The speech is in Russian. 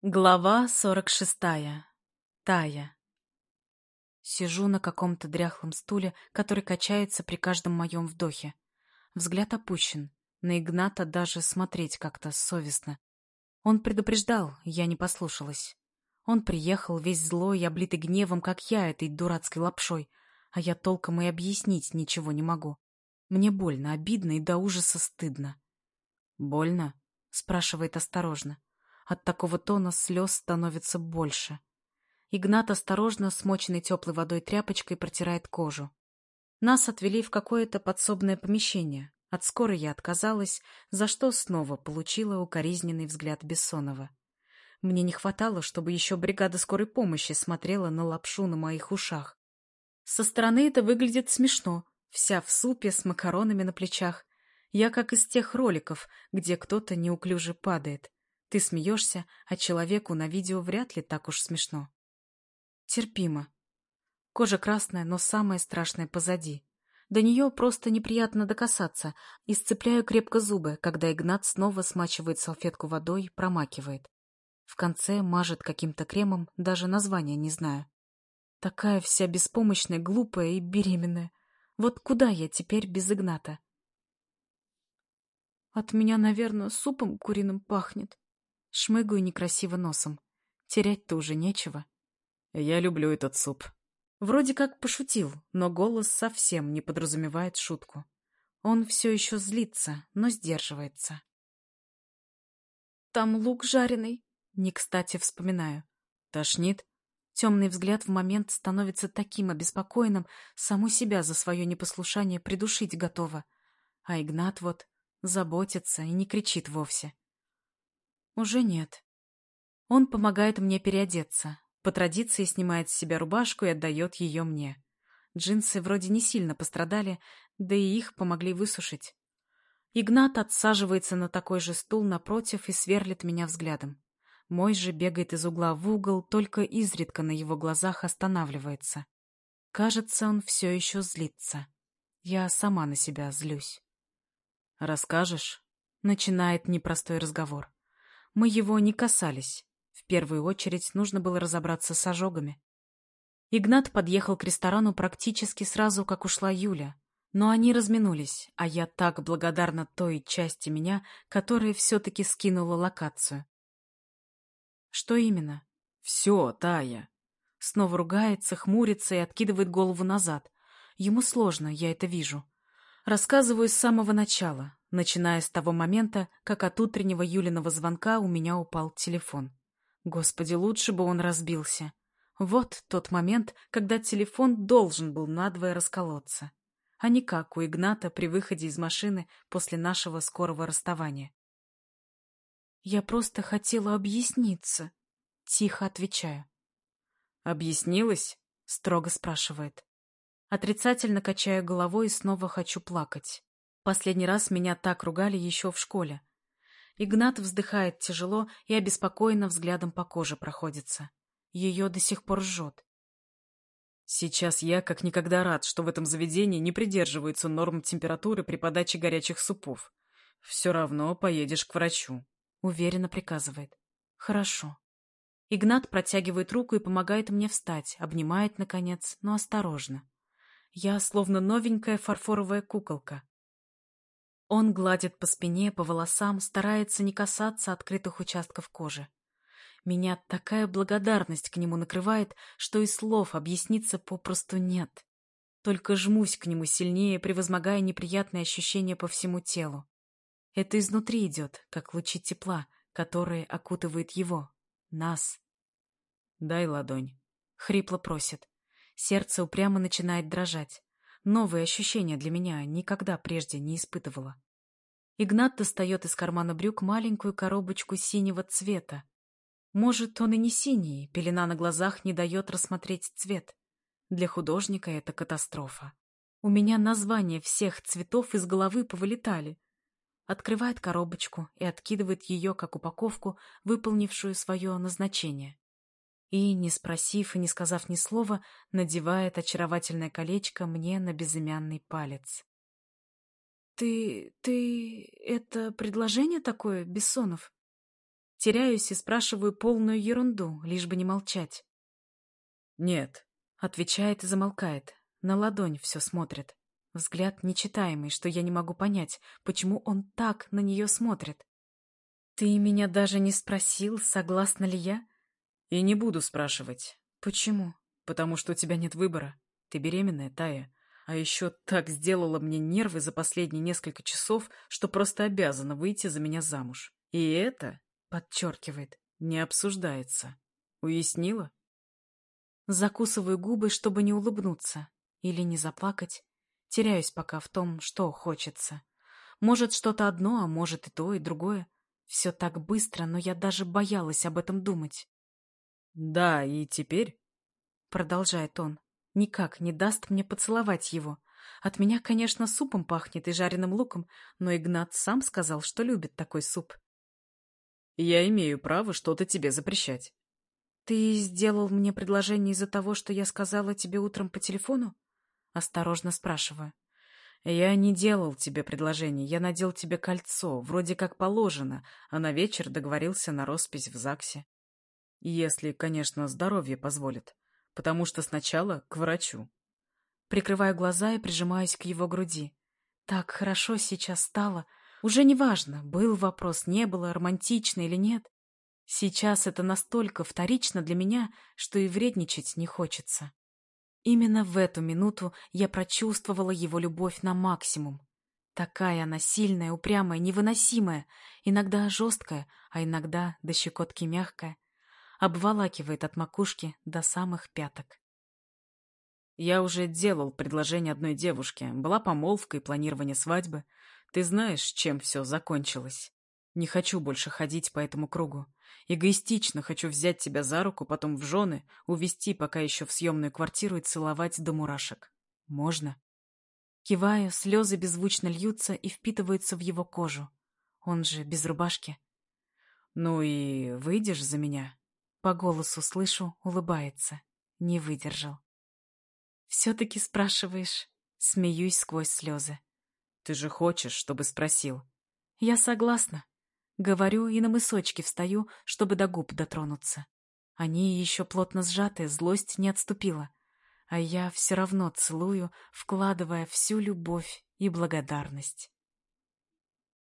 Глава 46. Тая. Сижу на каком-то дряхлом стуле, который качается при каждом моем вдохе. Взгляд опущен. На Игната даже смотреть как-то совестно. Он предупреждал, я не послушалась. Он приехал весь злой и облитый гневом, как я, этой дурацкой лапшой, а я толком и объяснить ничего не могу. Мне больно, обидно и до ужаса стыдно. «Больно?» — спрашивает осторожно. От такого тона слез становится больше. Игнат осторожно, смоченной теплой водой тряпочкой, протирает кожу. Нас отвели в какое-то подсобное помещение. От скорой я отказалась, за что снова получила укоризненный взгляд Бессонова. Мне не хватало, чтобы еще бригада скорой помощи смотрела на лапшу на моих ушах. Со стороны это выглядит смешно, вся в супе с макаронами на плечах. Я как из тех роликов, где кто-то неуклюже падает. Ты смеешься, а человеку на видео вряд ли так уж смешно. Терпимо. Кожа красная, но самое страшное позади. До нее просто неприятно докасаться, и сцепляю крепко зубы, когда Игнат снова смачивает салфетку водой, промакивает. В конце мажет каким-то кремом, даже названия не знаю. Такая вся беспомощная, глупая и беременная. Вот куда я теперь без Игната? От меня, наверное, супом куриным пахнет. Шмыгаю некрасиво носом. Терять-то уже нечего. Я люблю этот суп. Вроде как пошутил, но голос совсем не подразумевает шутку. Он все еще злится, но сдерживается. Там лук жареный. Не кстати вспоминаю. Тошнит? Темный взгляд в момент становится таким обеспокоенным, саму себя за свое непослушание придушить готова. А Игнат вот заботится и не кричит вовсе. Уже нет. Он помогает мне переодеться. По традиции снимает с себя рубашку и отдает ее мне. Джинсы вроде не сильно пострадали, да и их помогли высушить. Игнат отсаживается на такой же стул напротив и сверлит меня взглядом. Мой же бегает из угла в угол, только изредка на его глазах останавливается. Кажется, он все еще злится. Я сама на себя злюсь. Расскажешь? Начинает непростой разговор. Мы его не касались. В первую очередь нужно было разобраться с ожогами. Игнат подъехал к ресторану практически сразу, как ушла Юля. Но они разминулись, а я так благодарна той части меня, которая все-таки скинула локацию. Что именно? Все, Тая. Снова ругается, хмурится и откидывает голову назад. Ему сложно, я это вижу. Рассказываю с самого начала, начиная с того момента, как от утреннего Юлиного звонка у меня упал телефон. Господи, лучше бы он разбился. Вот тот момент, когда телефон должен был надвое расколоться. А не как у Игната при выходе из машины после нашего скорого расставания. «Я просто хотела объясниться», — тихо отвечаю. Объяснилась? — строго спрашивает. Отрицательно качаю головой и снова хочу плакать. Последний раз меня так ругали еще в школе. Игнат вздыхает тяжело и обеспокоенно взглядом по коже проходится. Ее до сих пор жжет. Сейчас я как никогда рад, что в этом заведении не придерживаются норм температуры при подаче горячих супов. Все равно поедешь к врачу. Уверенно приказывает. Хорошо. Игнат протягивает руку и помогает мне встать, обнимает, наконец, но осторожно. Я словно новенькая фарфоровая куколка. Он гладит по спине, по волосам, старается не касаться открытых участков кожи. Меня такая благодарность к нему накрывает, что и слов объясниться попросту нет. Только жмусь к нему сильнее, превозмогая неприятные ощущения по всему телу. Это изнутри идет, как лучи тепла, которые окутывают его, нас. Дай ладонь. Хрипло просит. Сердце упрямо начинает дрожать. Новые ощущения для меня никогда прежде не испытывала. Игнат достает из кармана брюк маленькую коробочку синего цвета. Может, он и не синий, пелена на глазах не дает рассмотреть цвет. Для художника это катастрофа. У меня названия всех цветов из головы повылетали. Открывает коробочку и откидывает ее, как упаковку, выполнившую свое назначение. И, не спросив и не сказав ни слова, надевает очаровательное колечко мне на безымянный палец. «Ты... это предложение такое, Бессонов?» Теряюсь и спрашиваю полную ерунду, лишь бы не молчать. «Нет». Отвечает и замолкает. На ладонь все смотрит. Взгляд нечитаемый, что я не могу понять, почему он так на нее смотрит. «Ты меня даже не спросил, согласна ли я?» «И не буду спрашивать, «Почему?» потому что у тебя нет выбора. Ты беременная, Тая. А еще так сделала мне нервы за последние несколько часов, что просто обязана выйти за меня замуж. И это, Подчеркивает. не обсуждается. Уяснила?» Закусываю губы, чтобы не улыбнуться. Или не заплакать. Теряюсь пока в том, что хочется. Может, что-то одно, а может и то, и другое. Все так быстро, но я даже боялась об этом думать. «Да, и теперь...» Продолжает он. Никак не даст мне поцеловать его. От меня, конечно, супом пахнет и жареным луком, но Игнат сам сказал, что любит такой суп. «Я имею право что-то тебе запрещать». «Ты сделал мне предложение из-за того, что я сказала тебе утром по телефону?» Осторожно спрашиваю. «Я не делал тебе предложение, я надел тебе кольцо, вроде как положено, а на вечер договорился на роспись в ЗАГСе. Если, конечно, здоровье позволит, потому что сначала к врачу». Прикрываю глаза и прижимаюсь к его груди. Так хорошо сейчас стало. Уже не важно, был вопрос, не было, романтично или нет. Сейчас это настолько вторично для меня, что и вредничать не хочется. Именно в эту минуту я прочувствовала его любовь на максимум. Такая она сильная, упрямая, невыносимая, иногда жесткая, а иногда до щекотки мягкая. Обволакивает от макушки до самых пяток. Я уже делал предложение одной девушке, была помолвка и планирование свадьбы. Ты знаешь, чем все закончилось. Не хочу больше ходить по этому кругу. Эгоистично хочу взять тебя за руку, потом в жены, увезти пока еще в съемную квартиру и целовать до мурашек. Можно?» Киваю, слезы беззвучно льются и впитываются в его кожу. Он же без рубашки. «Ну и выйдешь за меня?» По голосу слышу, улыбается. Не выдержал. «Все-таки спрашиваешь?» Смеюсь сквозь слезы. «Ты же хочешь, чтобы спросил?» «Я согласна». Говорю и на мысочки встаю, чтобы до губ дотронуться. Они еще плотно сжаты, злость не отступила. А я все равно целую, вкладывая всю любовь и благодарность.